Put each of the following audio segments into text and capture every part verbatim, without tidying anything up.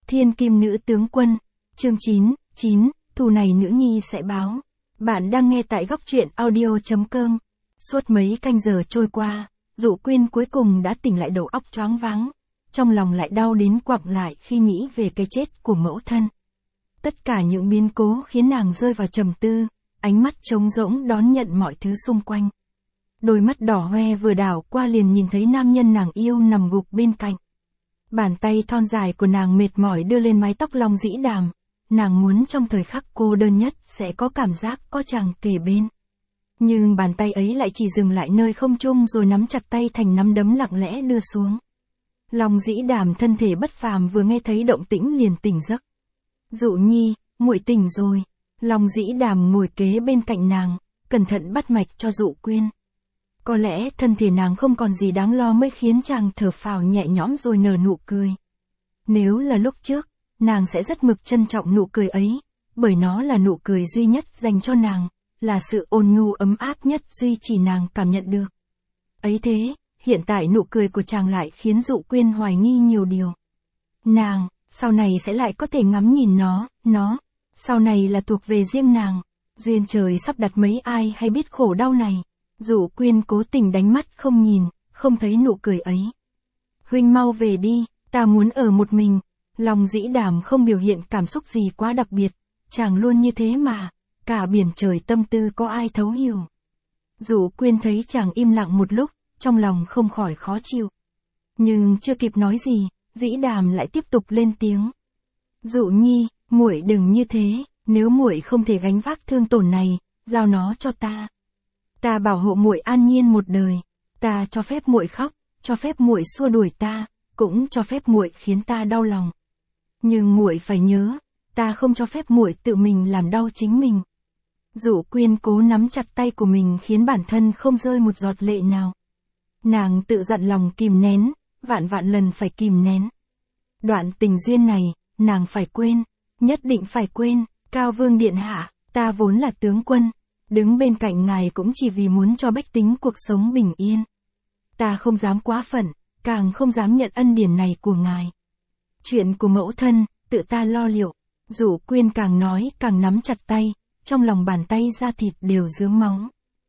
Thiên Kim Nữ Tướng Quân, chương chín, chín, thù này nữ nhi sẽ báo. Bạn đang nghe tại góc truyện audio.com. Suốt mấy canh giờ trôi qua, Dụ Quyên cuối cùng đã tỉnh lại, đầu óc choáng váng. Trong lòng lại đau đến quặn lại khi nghĩ về cái chết của mẫu thân. Tất cả những biến cố khiến nàng rơi vào trầm tư, ánh mắt trống rỗng đón nhận mọi thứ xung quanh. Đôi mắt đỏ hoe vừa đảo qua liền nhìn thấy nam nhân nàng yêu nằm gục bên cạnh. Bàn tay thon dài của nàng mệt mỏi đưa lên mái tóc Long Dĩ Đàm. Nàng muốn trong thời khắc cô đơn nhất sẽ có cảm giác có chàng kề bên. Nhưng bàn tay ấy lại chỉ dừng lại nơi không trung rồi nắm chặt tay thành nắm đấm lặng lẽ đưa xuống. Long Dĩ Đàm thân thể bất phàm vừa nghe thấy động tĩnh liền tỉnh giấc. Dụ nhi, muội tỉnh rồi. Long Dĩ Đàm ngồi kế bên cạnh nàng, cẩn thận bắt mạch cho Dụ Quyên. Có lẽ thân thể nàng không còn gì đáng lo mới khiến chàng thở phào nhẹ nhõm rồi nở nụ cười. Nếu là lúc trước, nàng sẽ rất mực trân trọng nụ cười ấy, bởi nó là nụ cười duy nhất dành cho nàng, là sự ôn nhu ấm áp nhất duy chỉ nàng cảm nhận được. Ấy thế, hiện tại nụ cười của chàng lại khiến Dụ Quyên hoài nghi nhiều điều. Nàng, sau này sẽ lại có thể ngắm nhìn nó, nó, sau này là thuộc về riêng nàng. Duyên trời sắp đặt mấy ai hay biết khổ đau này. Dụ Quyên cố tình đánh mắt không nhìn, không thấy nụ cười ấy. Huynh mau về đi, ta muốn ở một mình. Long Dĩ Đàm không biểu hiện cảm xúc gì quá đặc biệt, chàng luôn như thế mà, cả biển trời tâm tư có ai thấu hiểu. Dụ Quyên thấy chàng im lặng một lúc, trong lòng không khỏi khó chịu. Nhưng chưa kịp nói gì, Dĩ Đàm lại tiếp tục lên tiếng. Dụ nhi, muội đừng như thế, nếu muội không thể gánh vác thương tổn này, giao nó cho ta. Ta bảo hộ muội an nhiên một đời, ta cho phép muội khóc, cho phép muội xua đuổi ta, cũng cho phép muội khiến ta đau lòng. Nhưng muội phải nhớ, ta không cho phép muội tự mình làm đau chính mình. Dụ Quyên cố nắm chặt tay của mình khiến bản thân không rơi một giọt lệ nào. Nàng tự dặn lòng kìm nén, vạn vạn lần phải kìm nén. Đoạn tình duyên này, nàng phải quên, nhất định phải quên. Cao Vương điện hạ, ta vốn là tướng quân, đứng bên cạnh ngài cũng chỉ vì muốn cho bách tính cuộc sống bình yên. Ta không dám quá phận, càng không dám nhận ân điển này của ngài. Chuyện của mẫu thân, tự ta lo liệu. Dụ Quyên càng nói càng nắm chặt tay, trong lòng bàn tay da thịt đều rướm máu.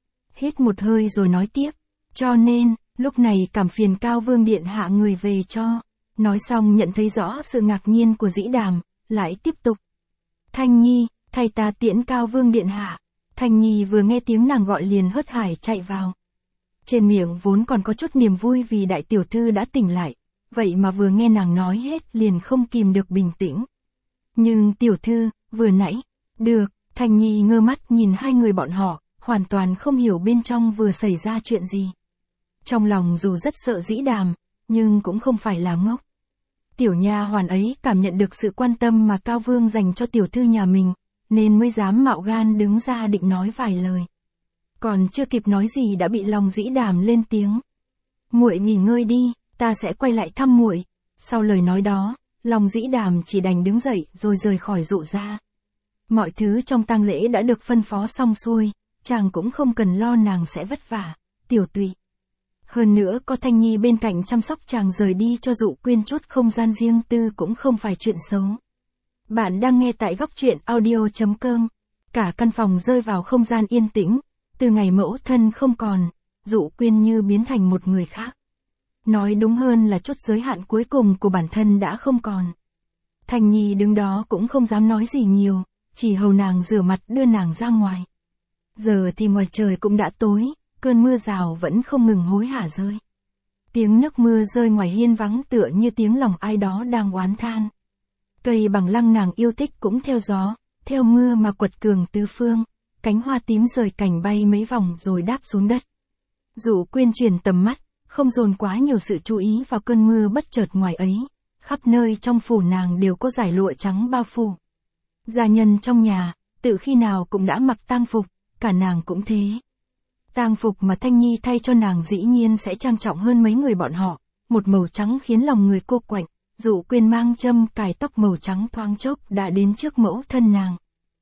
Hít một hơi rồi nói tiếp, cho nên, lúc này cảm phiền Cao Vương điện hạ người về cho. Nói xong nhận thấy rõ sự ngạc nhiên của Dĩ Đàm, lại tiếp tục. Thanh Nhi, thay ta tiễn Cao Vương điện hạ. Thanh Nhi vừa nghe tiếng nàng gọi liền hớt hải chạy vào. Trên miệng vốn còn có chút niềm vui vì đại tiểu thư đã tỉnh lại, vậy mà vừa nghe nàng nói hết liền không kìm được bình tĩnh. Nhưng tiểu thư, vừa nãy, được, Thanh Nhi ngơ mắt nhìn hai người bọn họ, hoàn toàn không hiểu bên trong vừa xảy ra chuyện gì. Trong lòng dù rất sợ Dĩ Đàm, nhưng cũng không phải là ngốc. Tiểu nha hoàn ấy cảm nhận được sự quan tâm mà Cao Vương dành cho tiểu thư nhà mình, nên mới dám mạo gan đứng ra định nói vài lời. Còn chưa kịp nói gì đã bị Long Dĩ Đàm lên tiếng. Muội nghỉ ngơi đi, ta sẽ quay lại thăm muội. Sau lời nói đó, Long Dĩ Đàm chỉ đành đứng dậy rồi rời khỏi Dụ gia. Mọi thứ trong tang lễ đã được phân phó xong xuôi, chàng cũng không cần lo nàng sẽ vất vả, tiểu tụy. Hơn nữa có Thanh Nhi bên cạnh chăm sóc chàng rời đi cho Dụ Quyên chút không gian riêng tư cũng không phải chuyện xấu. Bạn đang nghe tại góc truyện audio.com. Cả căn phòng rơi vào không gian yên tĩnh. Từ ngày mẫu thân không còn, Dụ Quyên như biến thành một người khác. Nói đúng hơn là chút giới hạn cuối cùng của bản thân đã không còn. Thanh Nhi đứng đó cũng không dám nói gì nhiều, chỉ hầu nàng rửa mặt đưa nàng ra ngoài. Giờ thì ngoài trời cũng đã tối, cơn mưa rào vẫn không ngừng hối hả rơi. Tiếng nước mưa rơi ngoài hiên vắng tựa như tiếng lòng ai đó đang oán than. Cây bằng lăng nàng yêu thích cũng theo gió, theo mưa mà quật cường tứ phương, cánh hoa tím rời cành bay mấy vòng rồi đáp xuống đất. Dụ Quyên chuyển tầm mắt, không dồn quá nhiều sự chú ý vào cơn mưa bất chợt ngoài ấy, khắp nơi trong phủ nàng đều có dải lụa trắng bao phủ. Gia nhân trong nhà, tự khi nào cũng đã mặc tang phục, cả nàng cũng thế. Tang phục mà Thanh Nhi thay cho nàng dĩ nhiên sẽ trang trọng hơn mấy người bọn họ, một màu trắng khiến lòng người cô quạnh. Dụ Quyên mang châm cài tóc màu trắng thoáng chốc đã đến trước mẫu thân nàng.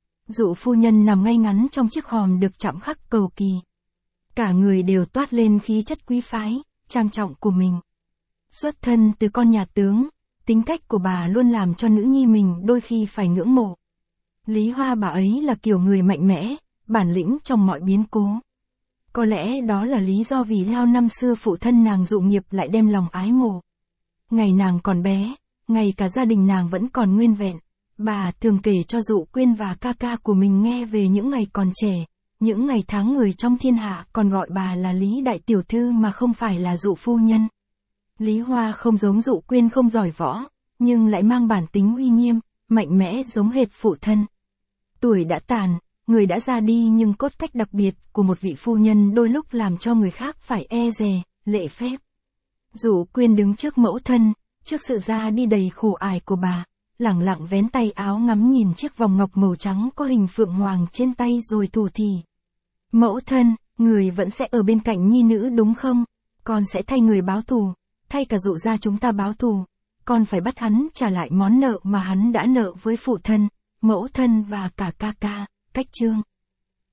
Dụ phu nhân nằm ngay ngắn trong chiếc hòm được chạm khắc cầu kỳ. Cả người đều toát lên khí chất quý phái, trang trọng của mình. Xuất thân từ con nhà tướng, Tính cách của bà luôn làm cho nữ nhi mình đôi khi phải ngưỡng mộ. Lý Hoa bà ấy là kiểu người mạnh mẽ, bản lĩnh trong mọi biến cố. Có lẽ đó là lý do vì sao năm xưa phụ thân nàng Dụ Nghiệp lại đem lòng ái mộ. Ngày nàng còn bé, ngày cả gia đình nàng vẫn còn nguyên vẹn, bà thường kể cho Dụ Quyên và ca ca của mình nghe về những ngày còn trẻ, những ngày tháng người trong thiên hạ còn gọi bà là Lý Đại Tiểu Thư mà không phải là Dụ Phu Nhân. Lý Hoa không giống Dụ Quyên không giỏi võ, nhưng lại mang bản tính uy nghiêm, mạnh mẽ giống hệt phụ thân. Tuổi đã tàn, người đã ra đi nhưng cốt cách đặc biệt của một vị phu nhân đôi lúc làm cho người khác phải e dè, lễ phép. Dụ Quyên đứng trước mẫu thân, trước sự ra đi đầy khổ ải của bà, lẳng lặng vén tay áo ngắm nhìn chiếc vòng ngọc màu trắng có hình phượng hoàng trên tay rồi thủ thỉ. Mẫu thân, người vẫn sẽ ở bên cạnh nhi nữ đúng không? Con sẽ thay người báo thù, thay cả Dụ gia chúng ta báo thù. Con phải bắt hắn trả lại món nợ mà hắn đã nợ với phụ thân, mẫu thân và cả ca ca. Cách chương